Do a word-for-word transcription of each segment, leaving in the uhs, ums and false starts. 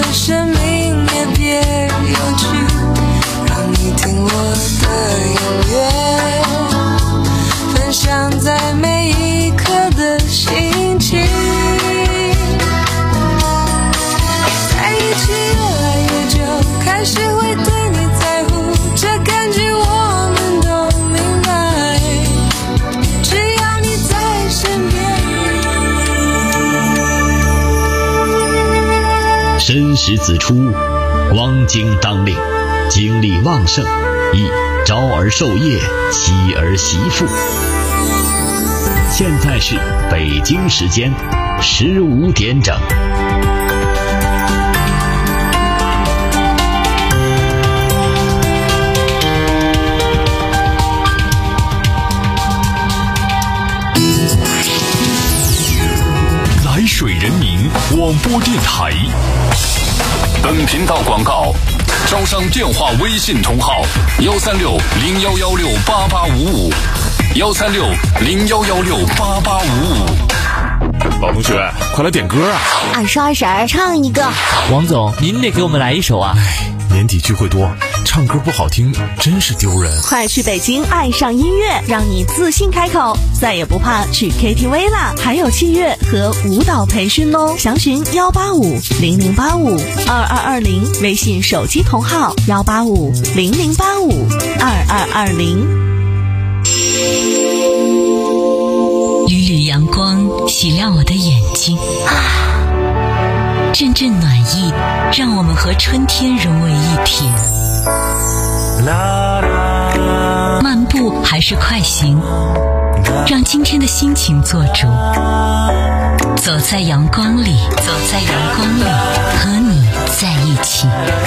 生命也别有趣，让你听我的音乐，分享在每一刻的心情。在一起越来越久，开始会对你在乎，这感觉我们都明白，只要你在身边。 申时子出，光景当令，精力旺盛，宜朝而授业，夕而习父。现在是北京时间十五点整。 来水人民广播电台。本频道广告，招商电话微信同号：幺三六零幺幺六八八五五，幺三六零幺幺六八八五五。 老同学，快来点歌啊！ 二十二婶唱一个。 王总，您得给我们来一首啊！ 哎，年底聚会多，唱歌不好听真是丢人。 快去北京爱上音乐，让你自信开口，再也不怕去 K T V 啦！还有器乐和舞蹈培训哦，详询幺八五零零八五二二二零，微信手机同号幺八五零零八五二二二零。 缕缕阳光洗亮我的眼睛，阵阵暖意让我们和春天融为一体。漫步还是快行，让今天的心情做主。走在阳光里，走在阳光里，和你在一起。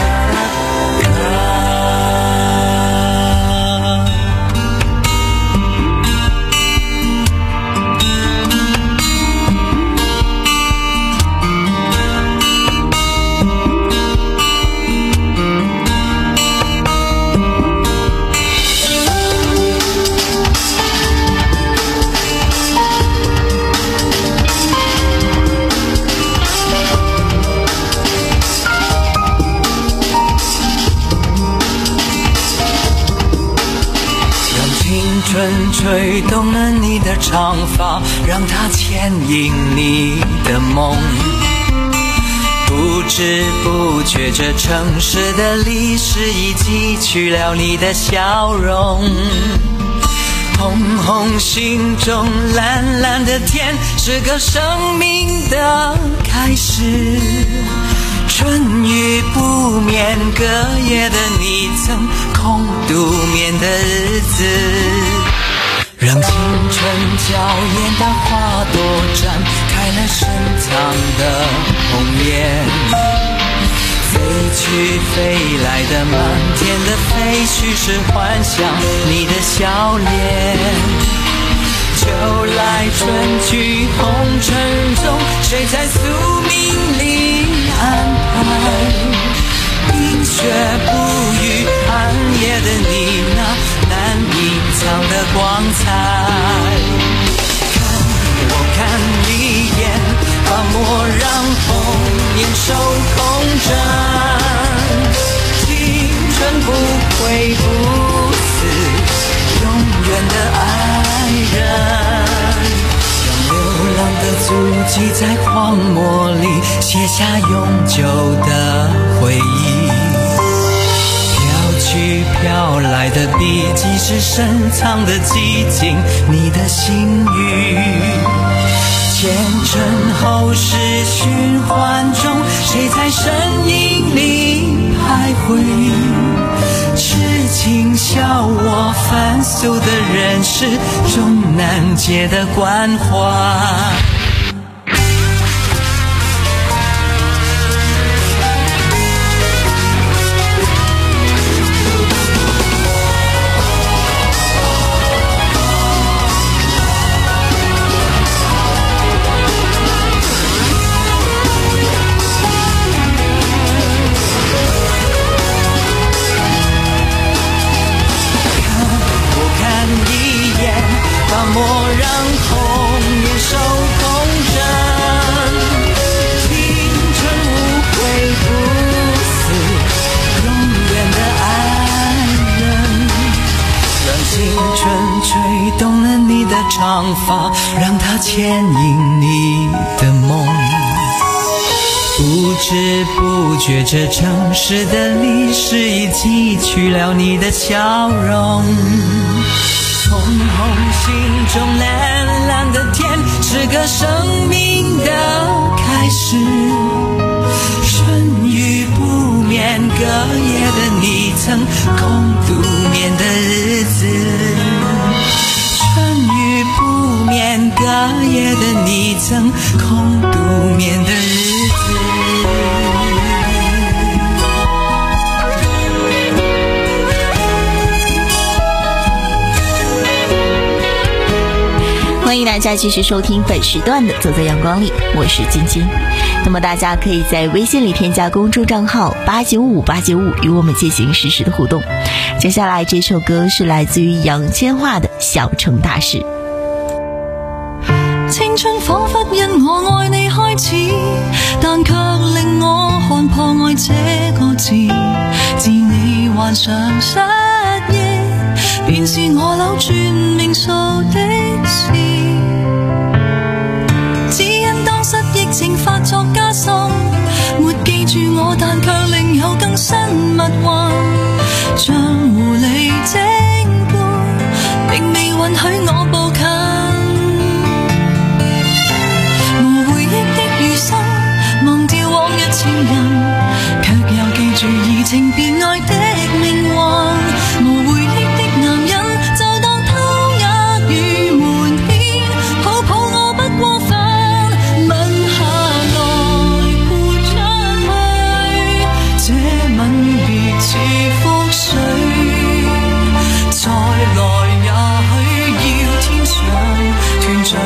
春吹动了你的长发，让它牵引你的梦。不知不觉，这城市的历史已记取了你的笑容。红红心中蓝蓝的天，是个生命的开始。春雨不眠，隔夜的你曾空独眠的日子，让青春娇艳的花朵绽开了深藏的红颜。飞去飞来的满天的飞絮，是幻想你的笑脸。就来春去红尘中，谁在宿命里安排？冰雪不语，暗夜的你那难隐藏的光彩。看我看一眼，把莫让红颜守空枕。青春不悔不死，永远的爱人。让流浪的足迹在荒漠里写下永久的回忆。飘去飘来的笔迹，是深藏的寂静，你的心语。前尘后世循环中，谁在身影里徘徊？痴情笑我凡俗的人世，终难解的关怀。莫让红颜守空方法让它牵引你的梦。不知不觉，这城市的历史已记取了你的笑容。红红心中蓝蓝的天，是个生命的开始。春雨不眠，隔夜的你曾空独眠的日子。春雨不眠，隔夜的你曾空独眠的日子。 欢迎大家继续收听本时段的走在阳光里，我是晶晶。那么大家可以在微信里添加公众账号八九五八九五与我们进行实时的互动。接下来这首歌是来自于杨千嬅的小城大事。 青春仿佛因我愛你開始，但卻令我看破愛這個字。自你患上失憶，便是我扭轉命數的事。只因當失憶症發作加深，沒記住我，但卻另有更新密運。像狐狸精般，並未允許我步近。情人卻又記住移情別愛的命運，無回憶的男人就當偷也與瞞騙，抱抱我不過分，吻下來潑出去，這吻別似覆水，再來也許要天上團聚。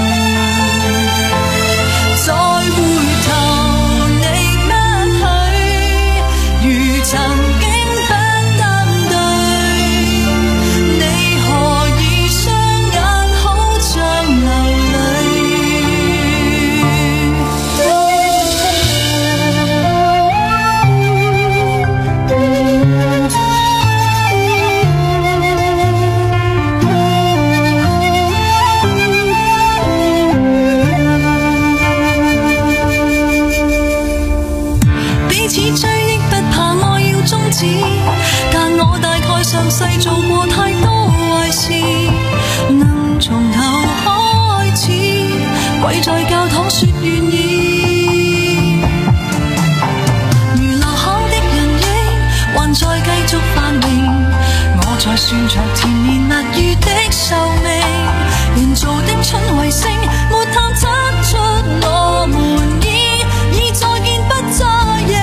但我大概上世做過太多壞事，能從頭開始，跪在教堂說願意。如流行的人影還在繼續繁榮，我在算着甜言蜜語的壽命，人造的春衛星沒探測出我們已已再見不再認。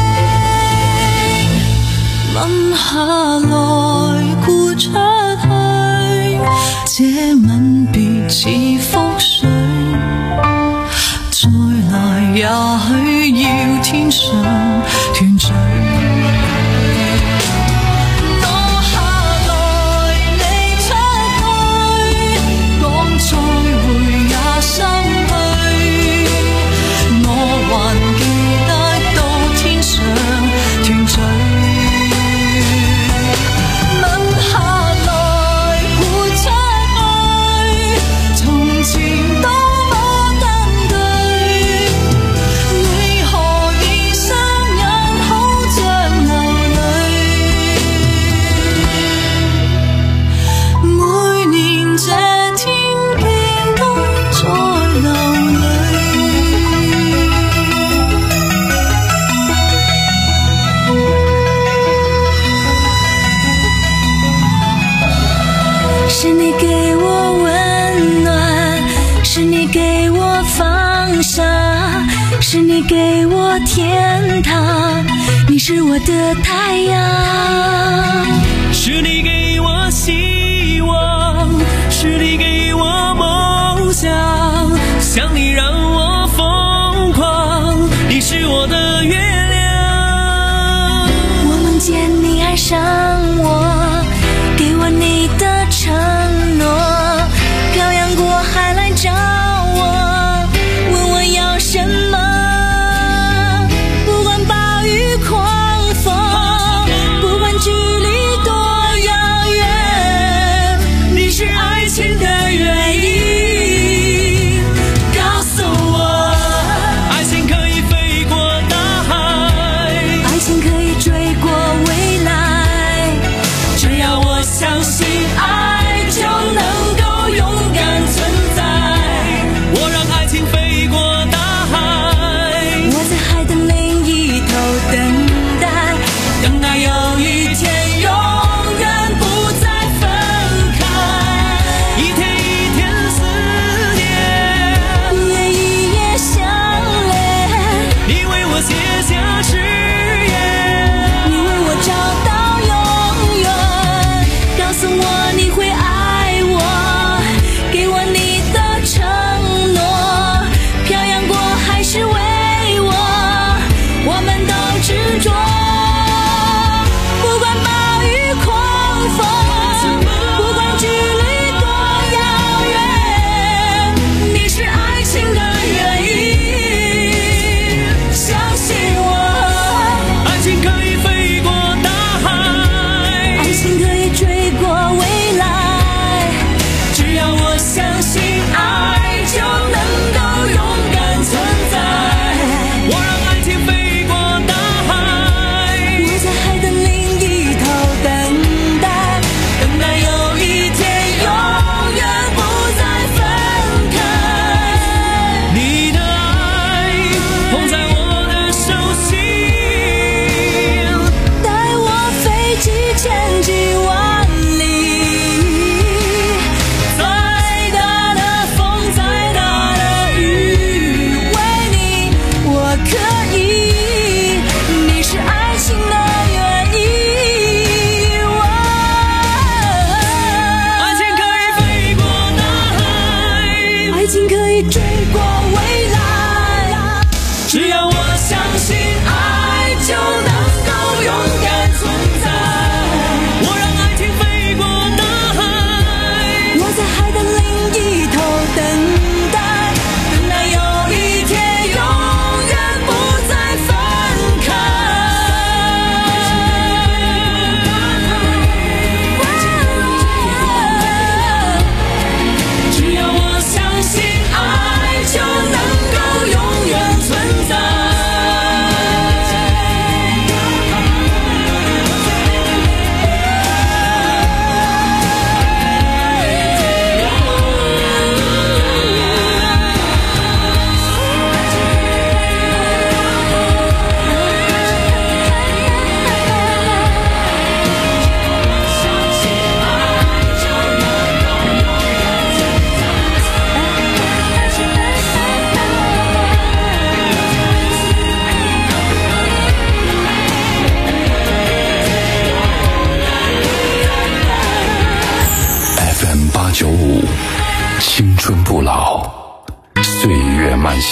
吻下來豁出去，這吻別似覆水，再來也許要天上團聚。是你給我天堂，你是我的太陽。 是你給我希望，是你給我夢想，想你讓我瘋狂，你是我的月亮。 我夢見你愛上我，給我你的承諾，漂洋過海來找我，問我要什麼。距離多遙遠，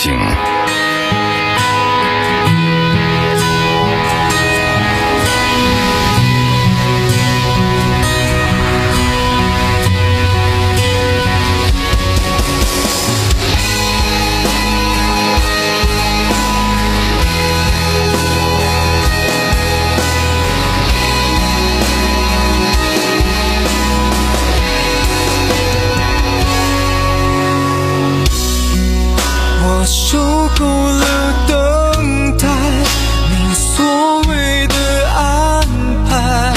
行。 我受够了等待你所谓的安排，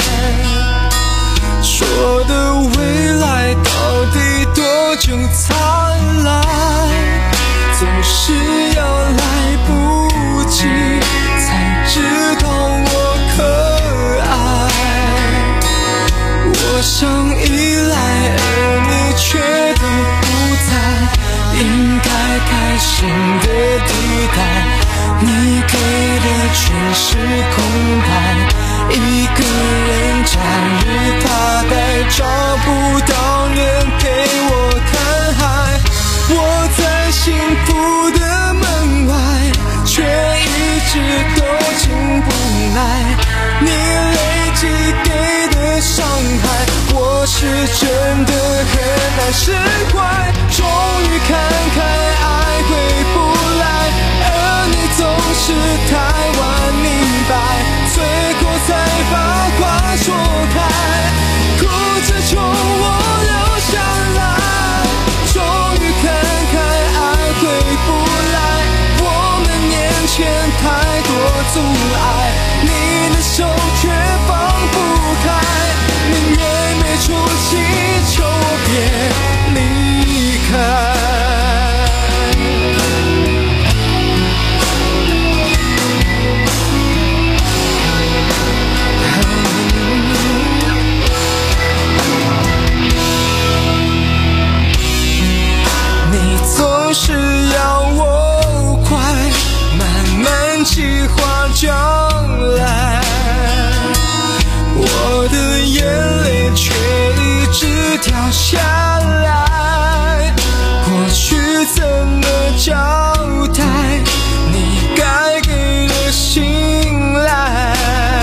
说的未来到底多久灿烂，总是要来不及才知道我可爱。我想依赖，而你却都不在，应该开心的地带，你给的全是空白，一个人假日发呆，找不到人陪我看海。我在幸福的门外，却一直都进不来，你累积给的伤害，我是真的很难释怀。终于看开，爱回不来，而你总是太晚明白，最后才把话说开，哭着求我留下来。终于看开，爱回不来，我们面前太多阻碍，你的手却放不开，宁愿没出息，求我别离开。你总是要我快，慢慢计划将来，我的眼泪却一直掉下来，过去怎么交代你该给的信赖，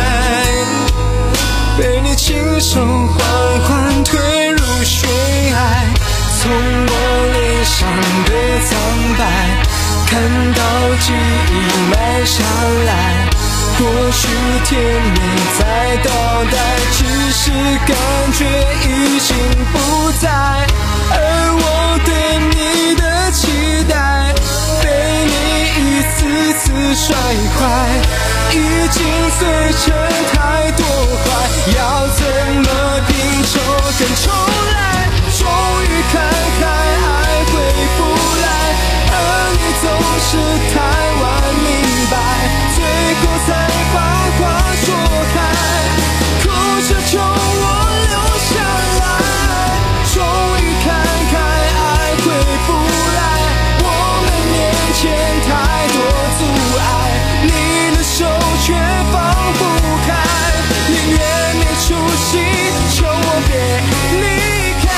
被你亲手缓缓推入悬崖，从我脸上的苍白看到记忆慢下来，或许甜蜜在倒带，只是感觉已经不在，而我对你的期待被你一次次摔坏，已经碎成太多块，要怎么拼凑跟重来。终于看开，爱回不来，而你总是太晚明白，最后才把话说开，哭着求我留下来。终于看开，爱回不来，我们面前太多阻碍，你的手却放不开，宁愿没出息，求我别离开。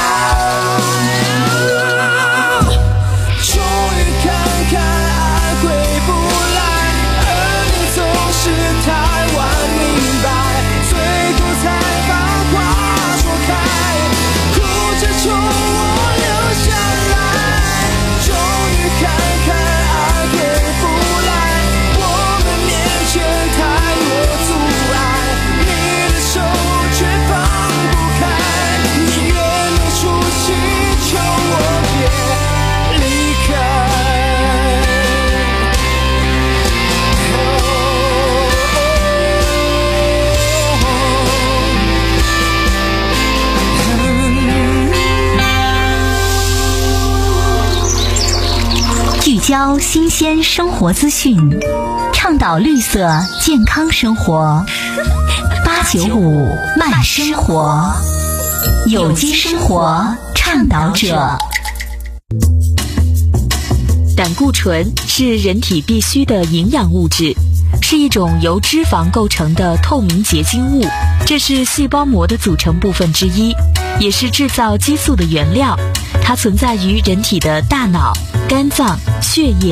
终于看开，爱回不来，而你总是太晚明白，最后才把话说开，哭着求我留下来。终于看开，爱回不来，我们面前太多阻碍，你的手却放不开，宁愿没出息，求我别离开。 聚焦新鲜生活资讯，倡导绿色健康生活。八九五慢生活，有机生活倡导者。 胆固醇是人体必需的营养物质，是一种由脂肪构成的透明结晶物，这是细胞膜的组成部分之一，也是制造激素的原料。它存在于人体的大脑、肝脏、血液、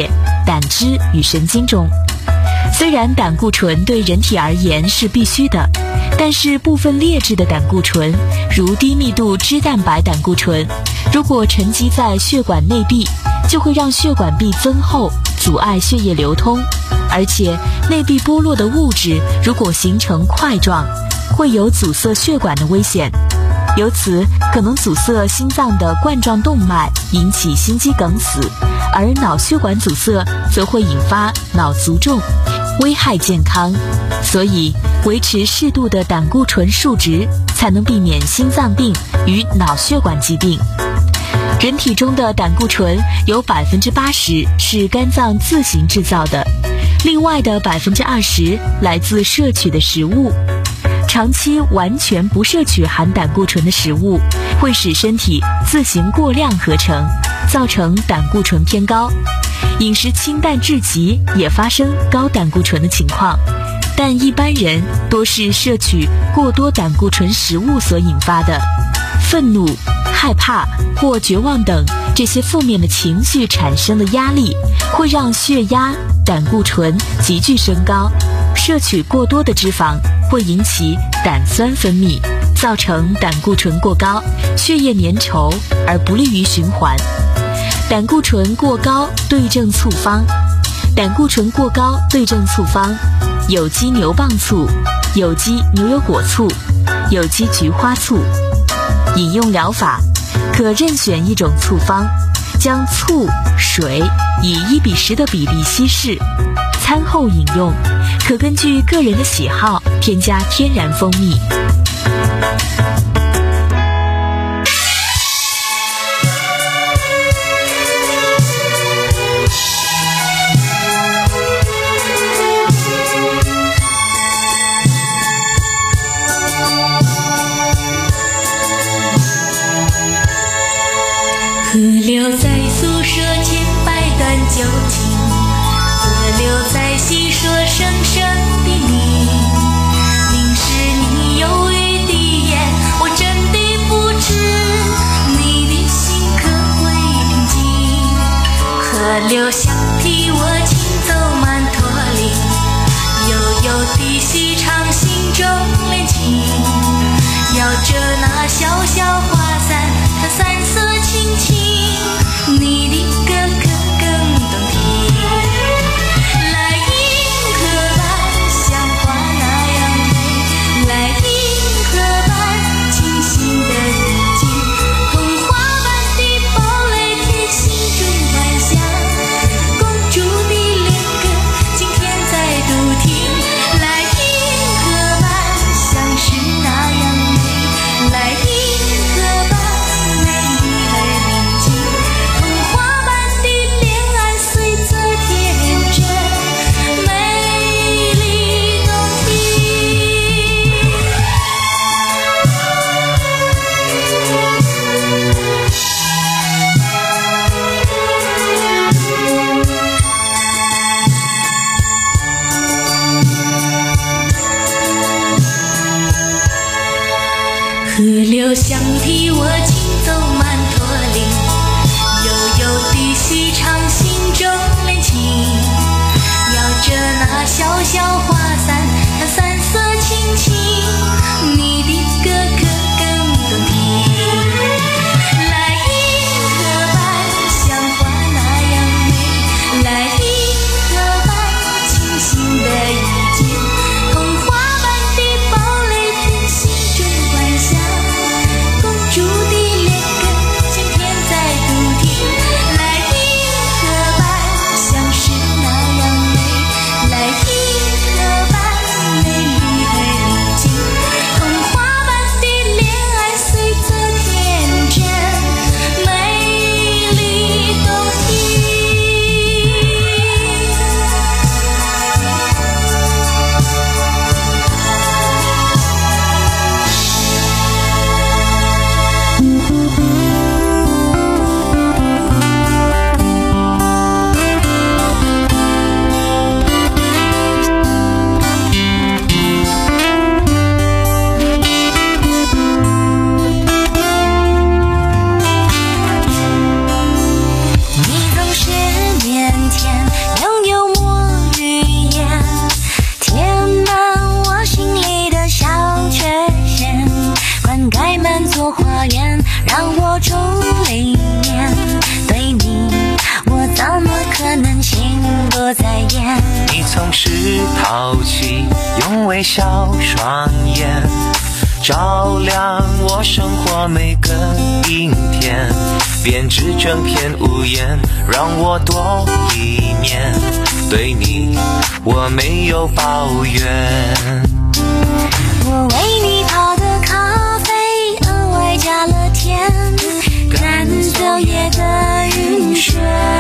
胆汁与神经中。虽然胆固醇对人体而言是必须的，但是部分劣质的胆固醇，如低密度脂蛋白胆固醇，如果沉积在血管内壁，就会让血管壁增厚，阻碍血液流通。而且内壁剥落的物质如果形成块状，会有阻塞血管的危险，由此可能阻塞心脏的冠状动脉，引起心肌梗死，而脑血管阻塞则会引发脑卒中，危害健康。所以维持适度的胆固醇数值，才能避免心脏病与脑血管疾病。人体中的胆固醇有百分之八十是肝脏自行制造的，另外的百分之二十来自摄取的食物。长期完全不摄取含胆固醇的食物，会使身体自行过量合成，造成胆固醇偏高。饮食清淡至极也发生高胆固醇的情况，但一般人多是摄取过多胆固醇食物所引发的。愤怒、害怕或绝望等这些负面的情绪产生的压力，会让血压、胆固醇急剧升高。摄取过多的脂肪会引起胆酸分泌，造成胆固醇过高，血液粘稠而不利于循环。胆固醇过高对症处方。胆固醇过高对症处方：有机牛蒡醋、有机牛油果醋、有机菊花醋。饮用疗法可任选一种醋方，将醋、水以一比十的比例稀释，餐后饮用。可根据个人的喜好添加天然蜂蜜。 河流在诉说千百段旧情，河流在细说生生的你。凝视你忧郁的眼，我真的不知你的心可会平静。河流想替我轻走曼陀林，悠悠的细唱心中恋情。摇着那小小花伞，它散色轻轻，你的歌更更动听。来银河般像花那样美，来银河般清新的意境，童话般的堡垒贴心中幻想，公主的恋歌今天再度听。来银河般像是那样美，来银河般美丽而宁静，童话般的恋爱随则天真，美丽动听。河流想替我轻走曼陀林，悠悠地细唱心中恋情。摇着那小小花伞，它散色轻轻，你的歌可更动听。来银河般像花那样美，来银河般清新的意境，童话般的堡垒贴心中幻想，公主的恋歌今天再度听。来银河般像是那样美，来银河让我中里面对你，我怎么可能心不在焉？ 你总是淘气，用微笑双眼照亮我生活每个阴天，编织整片屋檐，让我多一面。对你，我没有抱怨。 我为你泡的咖啡，额外加了甜，赶走夜的晕眩。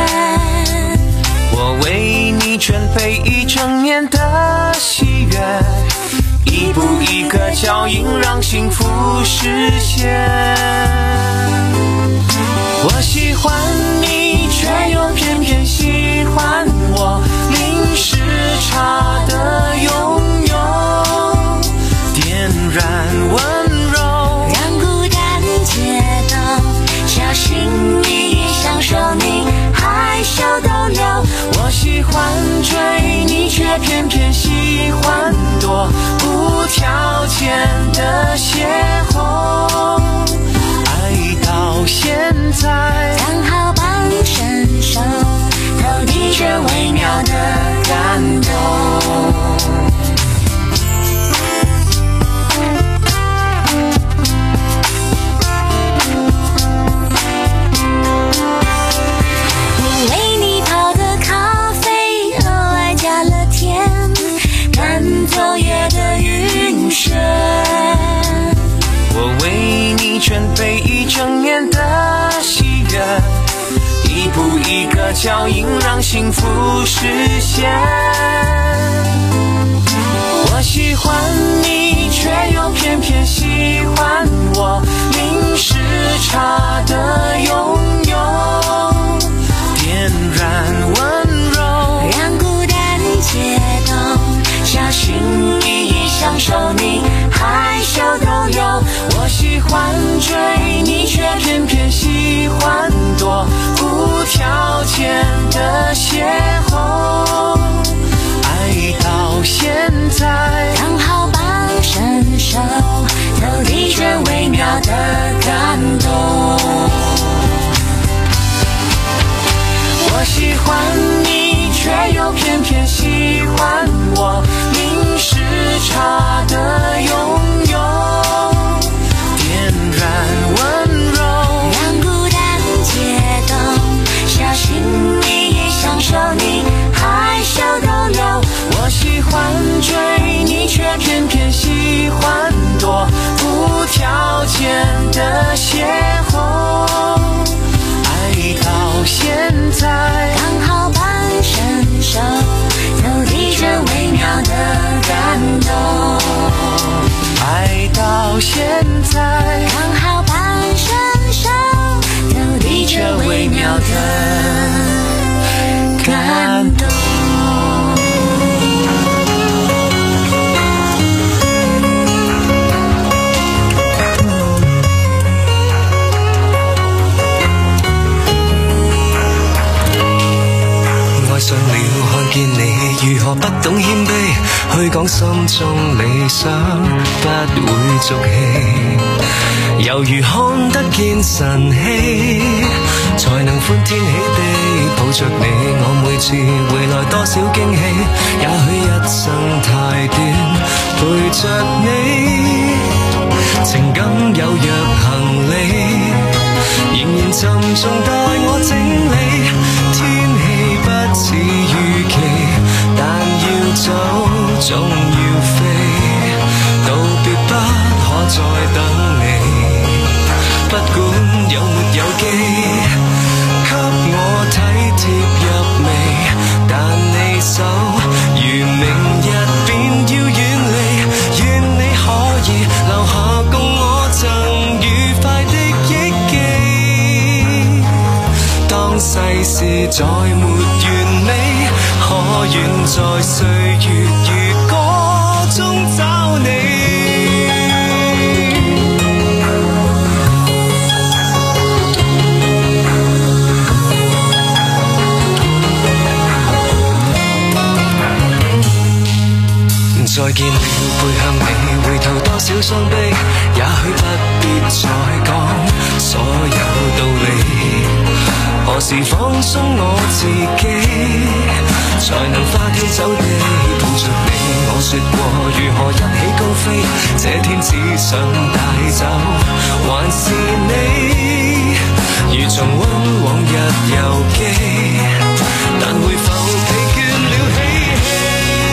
我为你准备一整年的喜悦，一步一个脚印让幸福实现。我喜欢你，却又偏偏喜欢我，零时差的拥有，点燃温柔， 让孤单解冻，小心翼翼享受你害羞逗留。 我喜欢追你，却偏偏喜欢躲，无条件的邂逅，爱到现在刚好帮伸手，投递却微妙的感动。走夜的晕眩， 我为你准备一整年的喜悦，一步一个脚印让幸福实现。我喜欢你，却又偏偏喜欢我，零时差的拥有，点燃温柔， 让孤单解冻，小心翼翼享受你害羞逗留。 我喜欢追你，却偏偏喜欢躲，无条件的邂逅，爱到现在刚好帮伸手，投递却微妙的感动。 我喜欢你，却又偏偏喜欢我，零时差的拥有，点燃温柔， 让孤单解冻，小心翼翼享受你害羞逗留。 我喜欢追你，却偏偏喜欢躲，无条件的邂逅，爱到现在刚好帮伸手，投递却微妙的感动。 爱到现在刚好帮伸手，投递却微妙的感动。 愛上了看見你如何不懂謙卑，去講心中理想不會俗氣，猶如看得見晨曦，才能歡天喜地抱着你。我每次回來多少驚喜，也許一生太短，陪着你，情感有若行李，仍然沉重待我整理。天氣不似預期，但要走總要飛，道別不可再等你，不管有沒有機，給我體貼入微，但你手如明日便要遠離，願你可以留下共我曾愉快的憶記，當世事再沒完美，可願在歲月如歌中找你。在見了背向你，回頭多少傷悲，也許不必再講所有道理。何時放鬆我自己，才能花天酒地抱着你？我說過如何一起高飛，這天只想帶走還是你，如重溫往日遊記，但會否疲倦了嬉戲？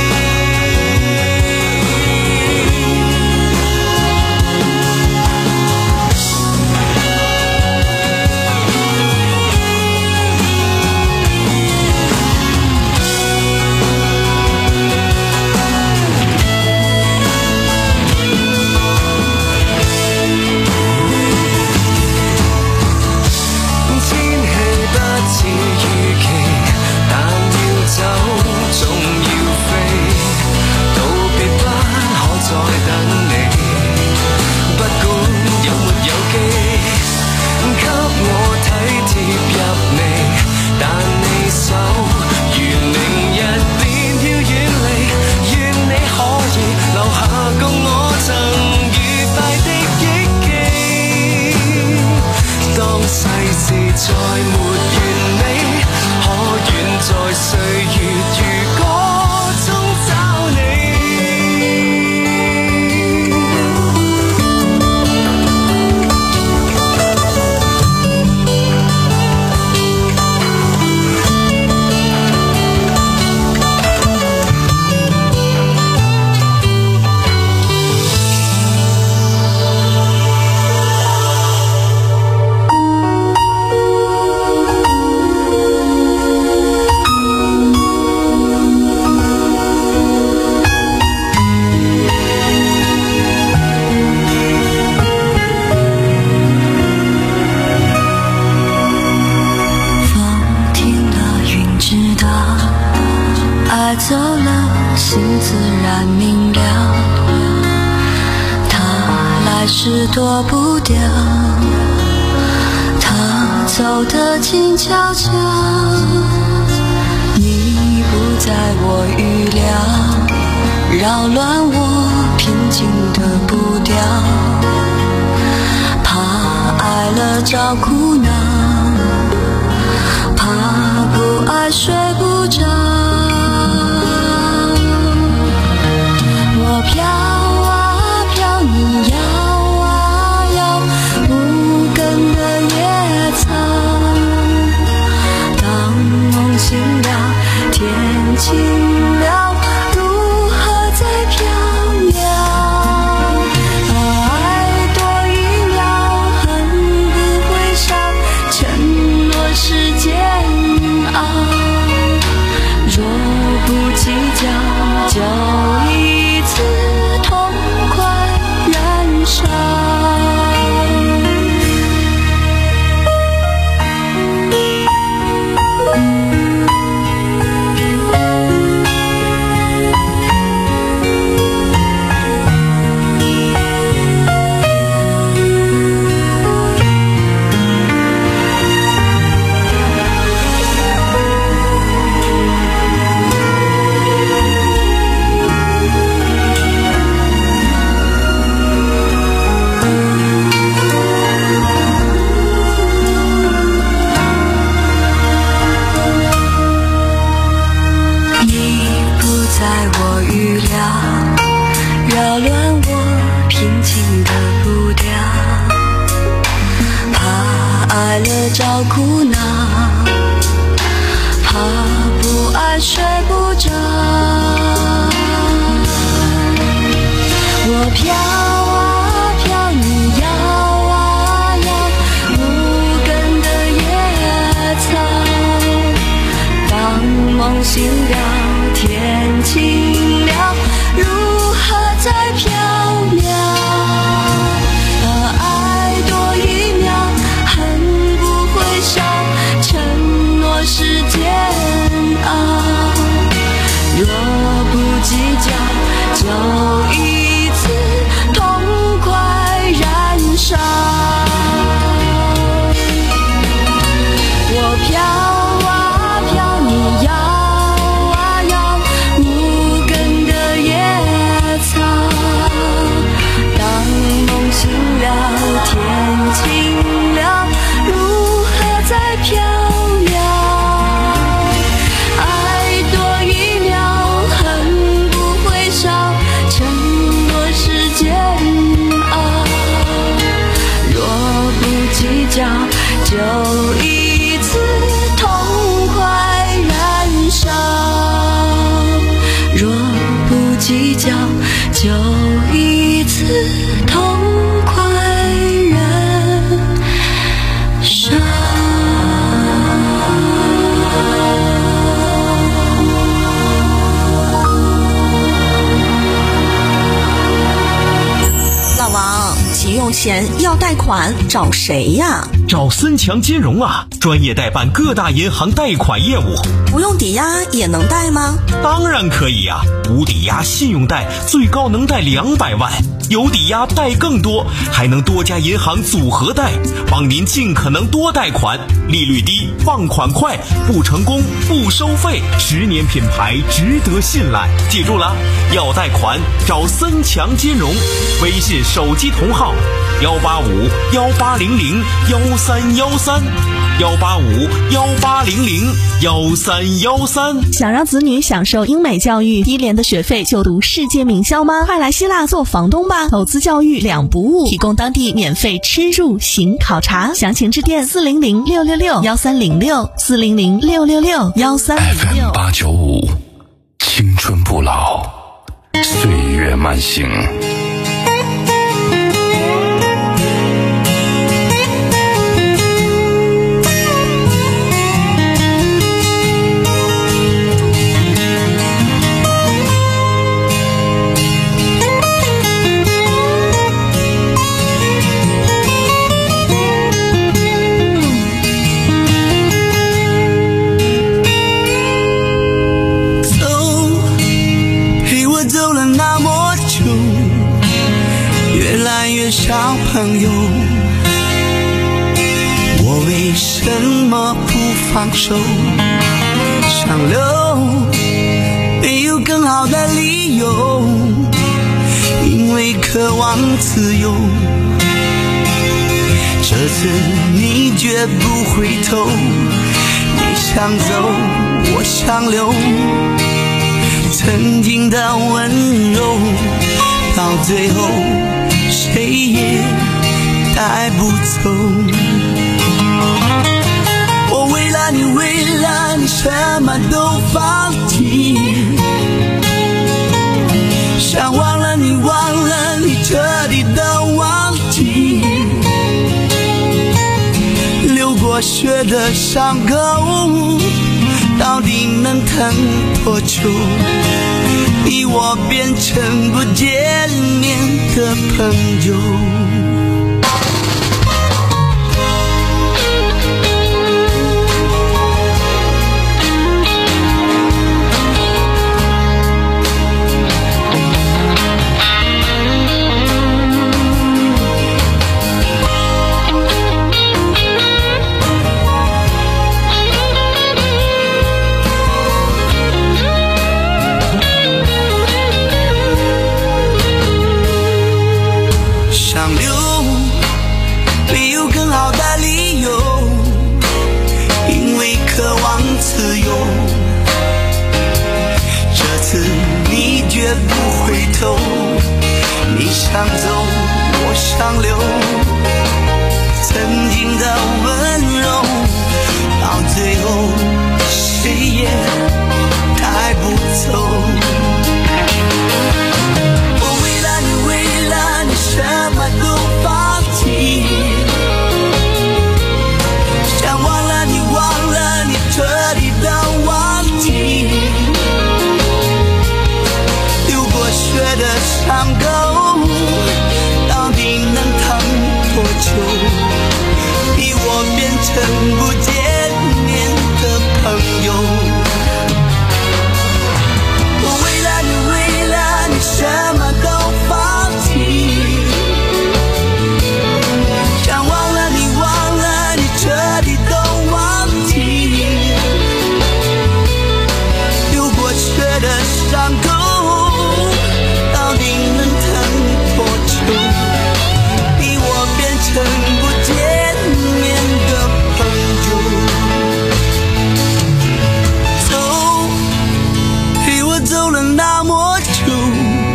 再沒完美，可遠在歲月如歌中找你。走了，心自然明了，他来时躲不掉，他走得静悄悄，你不在我预料，扰乱我平静的步调，怕爱了找苦恼，怕不爱睡不着，我飘啊飘，你摇啊摇，无根的野草，当梦醒了，天晴了，如何再飘渺？爱多一秒，恨不会少，承诺是煎熬，若不计较，就一次痛快燃烧。找苦恼，怕不爱睡不着，我飘啊飘，你摇啊摇，无根的野草，当梦醒了，天晴了，如何再飘渺？承诺是煎熬，若较，就一次痛快燃烧。若不计较，就一次痛快燃烧。 老王，急用钱要贷款找谁呀？ 找森强金融啊，专业代办各大银行贷款业务。 不用抵押也能贷吗？ 当然可以呀、啊，无抵押信用贷最高能贷两百万，有抵押贷更多，还能多家银行组合贷，帮您尽可能多贷款，利率低，放款快，不成功不收费，十年品牌值得信赖。记住了，要贷款找森强金融，微信手机同号幺八五幺八零零幺三幺三幺八五幺八零零幺三幺三。 想让子女享受英美教育，低廉的学费就读世界名校吗？快来希腊做房东吧！投资教育两不误，提供当地免费吃住行考察，详情致电四零零六六六幺三零六四零零六六六幺三零六。 F M 八九五，青春不老，岁月慢行。 小朋友，我为什么不放手？想留，没有更好的理由，因为渴望自由。这次你绝不回头，你想走，我想留，曾经的温柔，到最后谁也带不走。我为了你，为了你什么都放弃，想忘了你，忘了你，彻底的忘记。流过血的伤口到底能疼多久？你我变成不见面的朋友。不回头，你想走，我想留，曾经的温柔，到最后谁也带不走。我为了你，为了你什么都放弃，想忘了你，忘了你，彻底的忘记。血的伤口到底能疼多久？你我变成不见面的朋友。我为了你，为了你什么都放弃，想忘了你，忘了你，彻底都忘记。流过血的伤口成不见面的朋友，走，陪我走了那么久，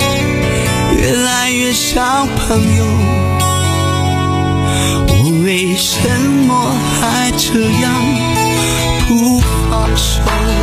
越来越像朋友。我为比沉默还这样不放手。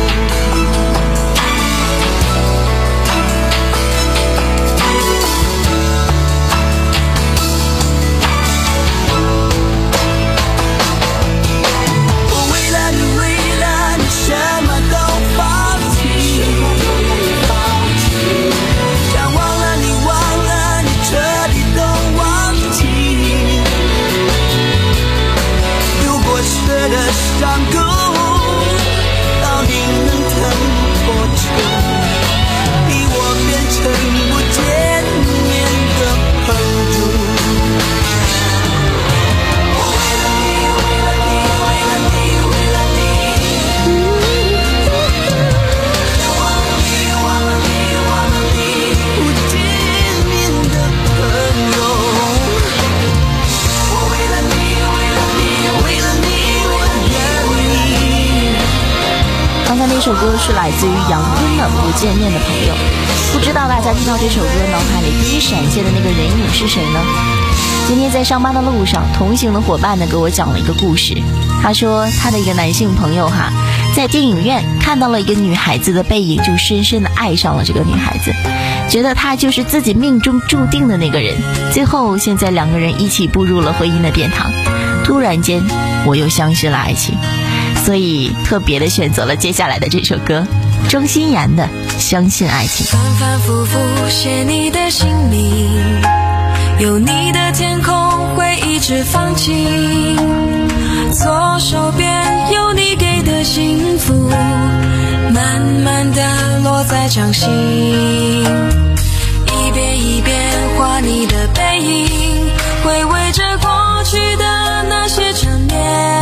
伤口到底能疼多久？你我变成不见面的朋友。我为了你，为了你，为了你，为了你，忘了你，忘了你，忘了你，不见面的朋友。我为了你，为了你，为了你。 刚才那首歌是来自于杨坤的《不见面的朋友》，不知道大家听到这首歌脑海里第一闪现的那个人影是谁呢？今天在上班的路上，同行的伙伴呢给我讲了一个故事。他说他的一个男性朋友哈，在电影院看到了一个女孩子的背影，就深深的爱上了这个女孩子，觉得她就是自己命中注定的那个人。最后现在两个人一起步入了婚姻的殿堂。突然间我又相信了爱情，所以特别的选择了接下来的这首歌，庄心妍的《相信爱情》。 反反复复写你的姓名，有你的天空会一直放晴，左手边有你给的幸福，慢慢的落在掌心，一遍一遍画你的背影，回味着过去的那些缠绵，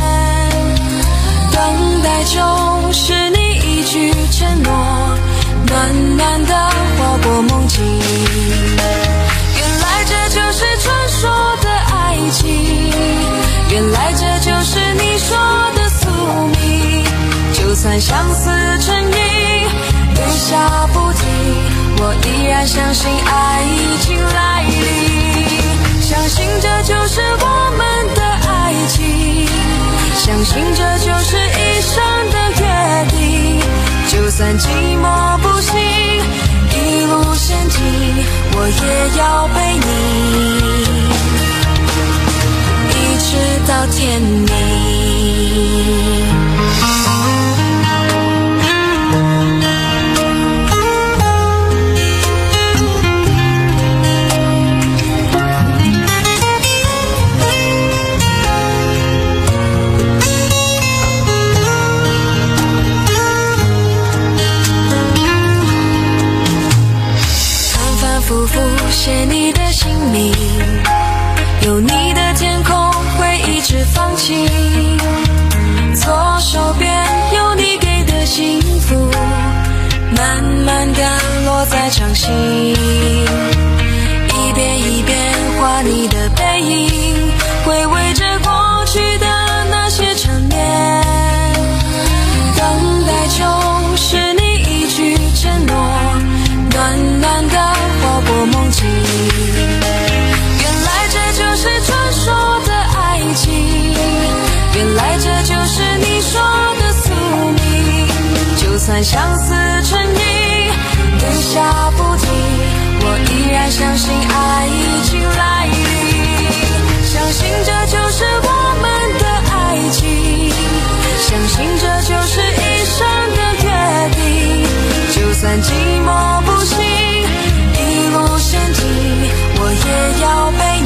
等待中是你一句承诺，暖暖的划过梦境，原来这就是传说的爱情，原来这就是你说的宿命，就算相思成瘾，雨下不停，我依然相信爱情来临，相信这就是我们的爱情，相信这就是一生的约定，就算寂寞不行，一路险境，我也要陪你，一直到天明。反复写你的姓名，有你的天空会一直放晴，左手边有你给的幸福，慢慢的落在掌心，一遍一遍画你的背影，回味着过去的那些缠绵，等待中是你一句承诺，暖暖的划过梦境，原来这就是传说的爱情，原来这就是你说的宿命，就算相思成瘾，雨下不停，我依然相信爱情来临，相信这就是我们的爱情，相信这就是一生的约定，就算寂寞不行，一路险境，我也要陪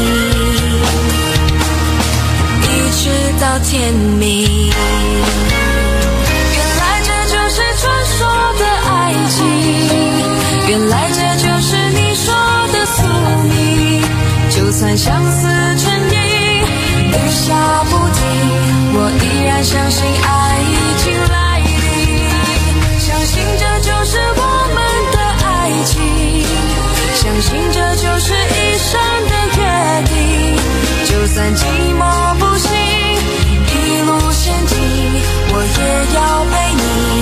你，一直到天明。原来这就是传说的爱情，原来这就是你说的宿命，就算相思成瘾，雨下不停，我依然相信爱情来临，相信这就是我们的爱情，相信这就是一生的约定，就算寂寞不行，一路险境，我也要陪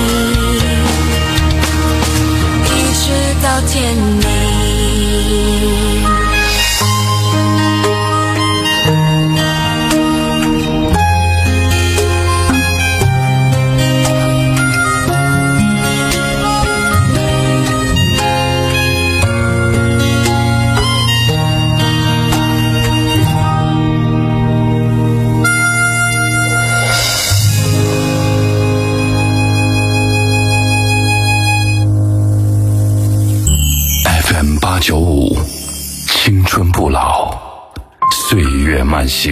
你，一直到天明。 青春不老，岁月慢行。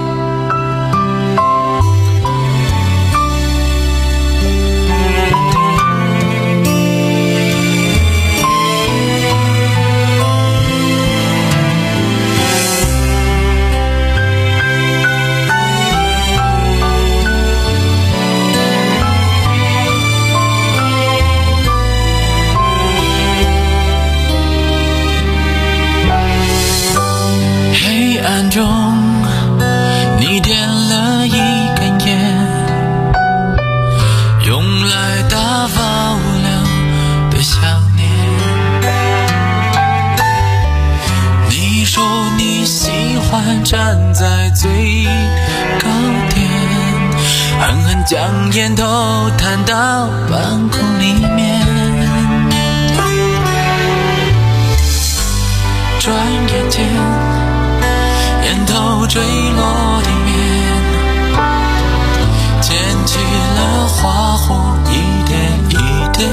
你点了一根烟，用来打发无聊的想念。你说你喜欢站在最高点，狠狠将烟头弹到半空里面。转眼间烟头坠落地面，溅起了花火，一点一点。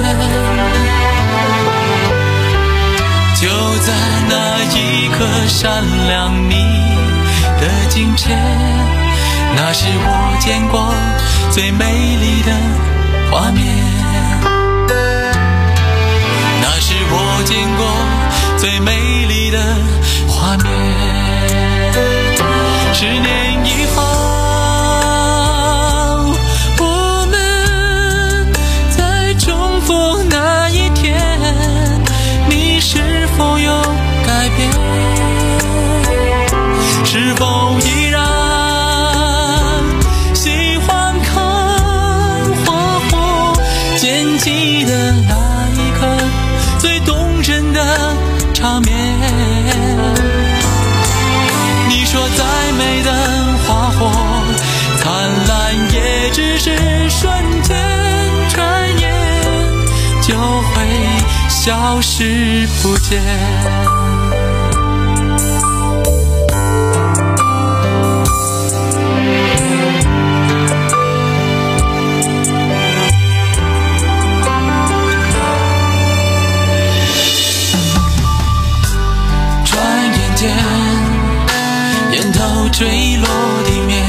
就在那一刻闪亮你的镜前，那是我见过最美丽的画面，那是我见过最美丽的画面。十年以后，我们在重逢那一天，你是否有改变？是否依然喜欢看花火溅起的那一刻最动人的场面？你说再美的花火灿烂也只是瞬间，转眼就会消失不见。转眼间烟头坠落地面，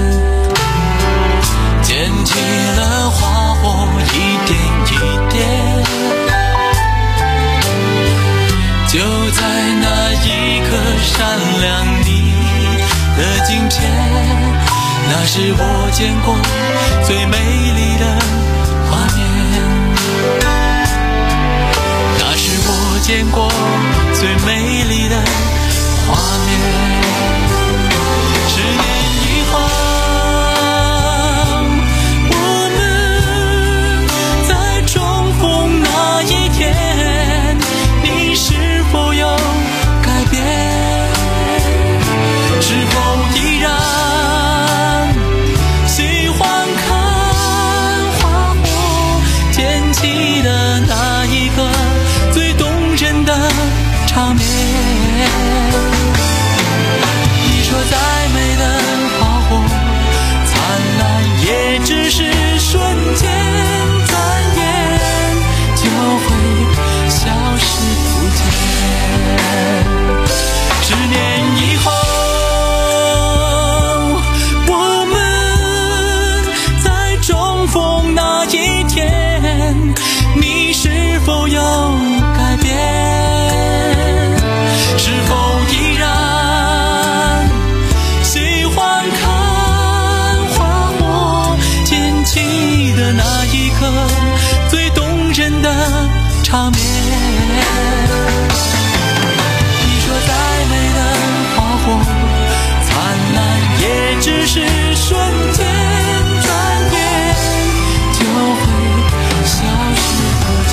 溅起了花火，一点一点。就在那一刻闪亮你的镜前，那是我见过最美丽的画面，那是我见过最美丽的画面。十年以后，我们在重逢那一天，你是否有改变？是否依然喜欢看花火溅起的那一个最动人的场面？再美的花火灿烂也只是瞬间，转眼就会消失不见。十年以后，我们在重逢那一天，你是否有改变？是否依然的那一刻最动人的场面？你说再美的花火灿烂也只是瞬间，转眼就会消失不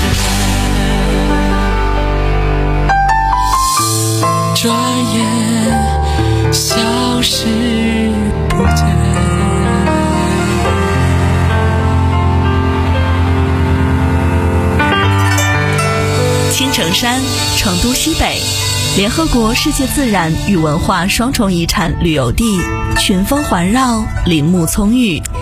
见，转眼消失不见。 青城山，成都西北，联合国世界自然与文化双重遗产旅游地，群峰环绕，林木葱郁，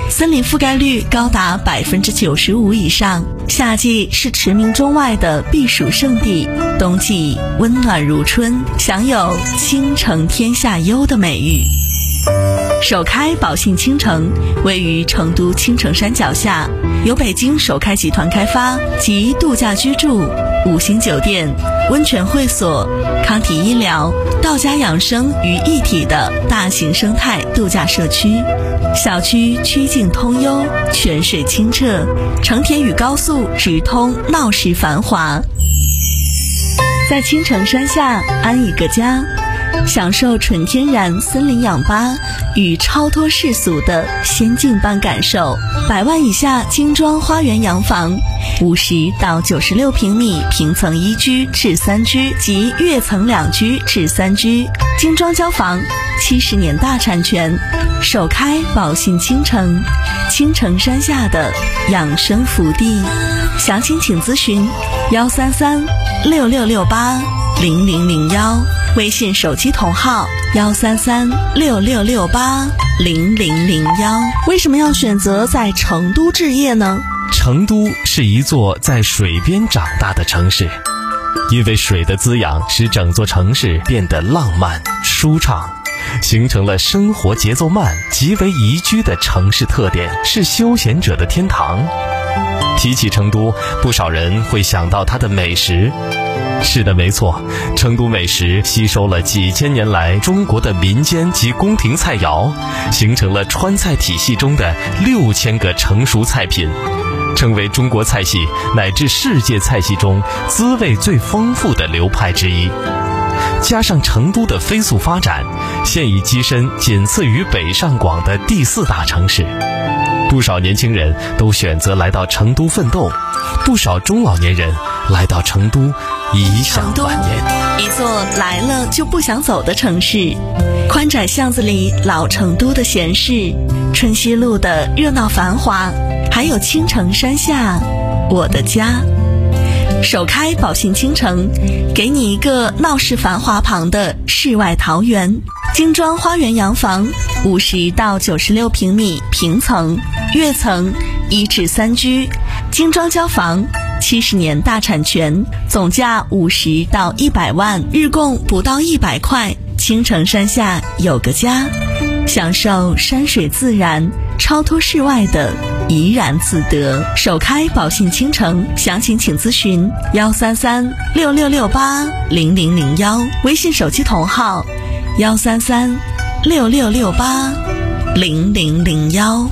森林覆盖率高达百分之九十五以上。夏季是驰名中外的避暑胜地，冬季温暖如春，享有倾城天下优的美誉。首开宝信倾城位于成都青城山脚下，由北京首开集团开发，集度假居住、五星酒店、温泉会所、康体医疗、道家养生于一体的大型生态度假社区。小区曲径通幽，泉水清澈，城铁与高速直通，闹市繁华。在青城山下安一个家，享受纯天然森林氧吧与超脱世俗的仙境般感受。百万以下精装花园洋房，五十到九十六平米平层一居至三居及跃层两居至三居，精装交房，七十年大产权，首开宝信倾城，青城山下的养生福地。详情请咨询幺三三六六六八零零零幺，微信手机同号幺三三六六六八零零零幺。为什么要选择在成都置业呢？ 成都是一座在水边长大的城市，因为水的滋养使整座城市变得浪漫舒畅，形成了生活节奏慢、极为宜居的城市特点，是休闲者的天堂。提起成都，不少人会想到它的美食。是的，没错，成都美食吸收了几千年来中国的民间及宫廷菜肴，形成了川菜体系中的六千个成熟菜品，成为中国菜系乃至世界菜系中滋味最丰富的流派之一。加上成都的飞速发展，现已跻身仅次于北上广的第四大城市。不少年轻人都选择来到成都奋斗，不少中老年人来到成都颐享晚年。 一座来了就不想走的城市，宽窄巷子里老成都的闲适，春熙路的热闹繁华，还有青城山下我的家。首开宝信倾城，给你一个闹市繁华旁的世外桃源。精装花园洋房，五十到九十六平米平层、跃层一至三居，精装交房，七十年大产权，总价五十到一百万，日供不到一百块。青城山下有个家，享受山水自然，超脱世外的怡然自得。首开宝信倾城，详情请咨询幺三三六六六八零零零幺，微信手机同号幺三三六六六八零零零幺。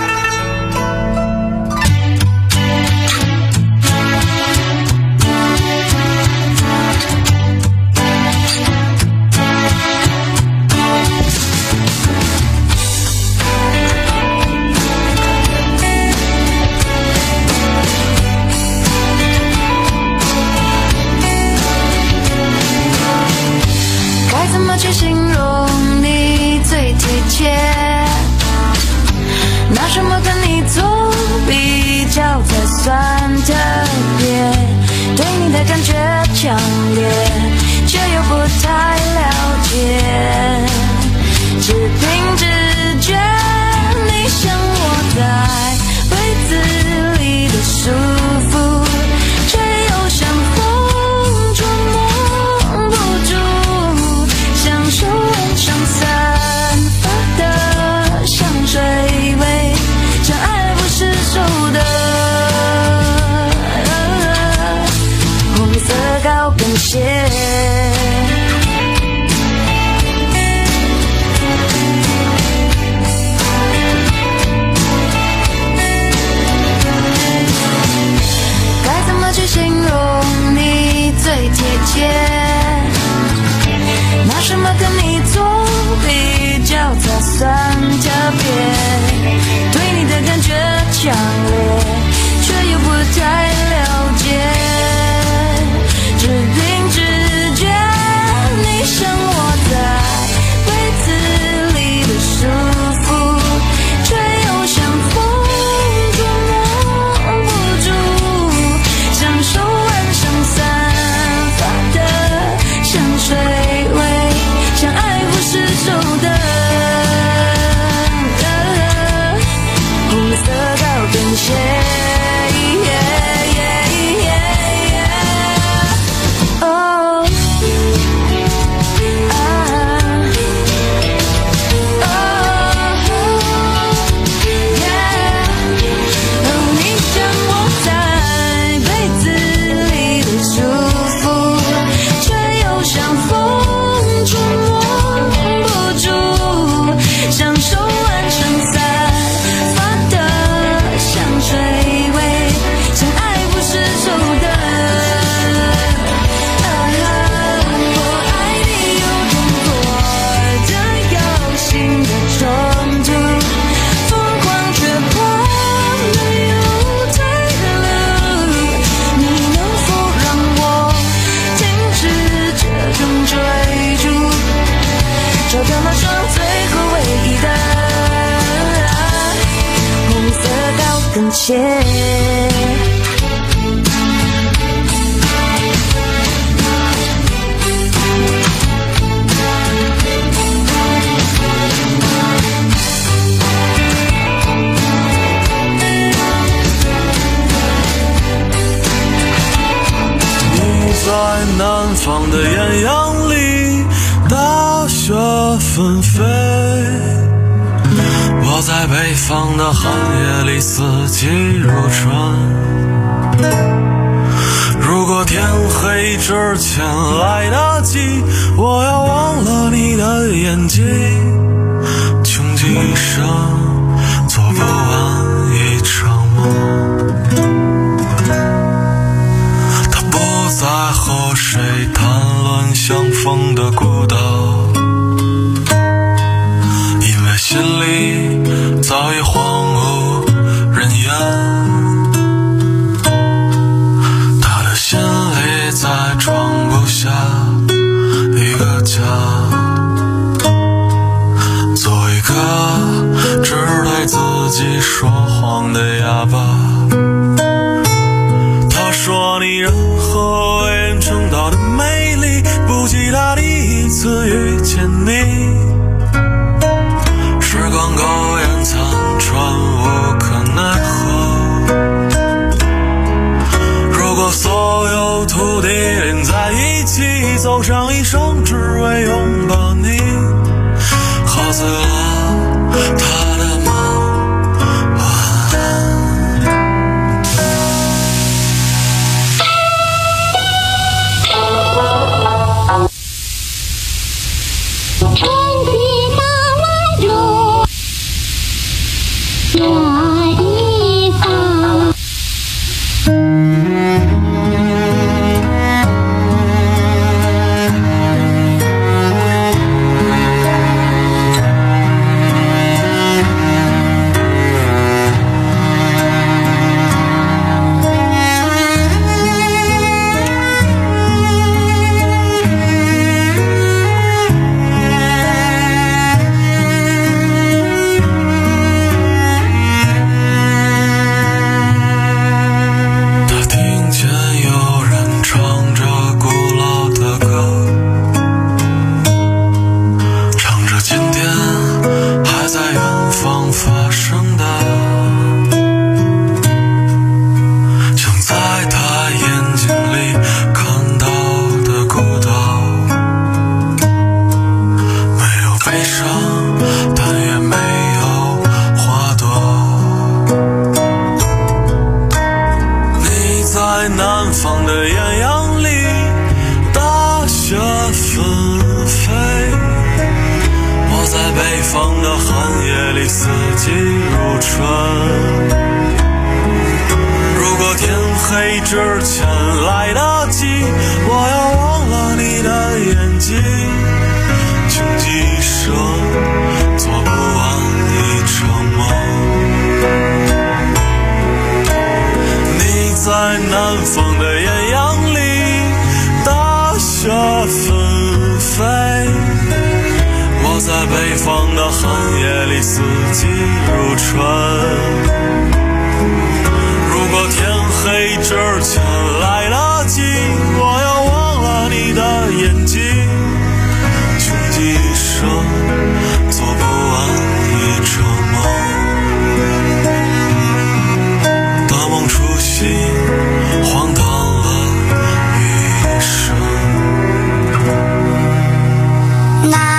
去形容你最贴切，拿什么跟你做比较才算特别？对你的感觉强烈，却又不太了解，只凭直觉，你像我在被子里的束缚，却又像风捉摸不住，享受晚上散发的香水味，像爱不释手的红色高跟鞋。该怎么去形容你最贴切？拿什么跟你做比较才算特别？对你的感觉强烈，却又不太了解，只凭直觉，你像我在被子里的束缚，却又像风捉摸不住，享受晚上散发的香水味，像爱不释手的红些。 在南方的艳阳里，大雪纷飞。我在北方的寒夜里，四季如春。如果天黑之前来得及，我要忘了你的眼睛，穷极一生做不完一场梦。在和谁谈论相逢的孤岛，因为心里早已荒无人烟，他的心里再装不下一个家，做一个只对自己说谎的哑巴。他说你任何为人称道的美丽，不及他第一次遇见你。时光苟延残喘，无可奈何。如果所有土地连在一起，走上一生只为拥抱你，喝醉了他的梦。 那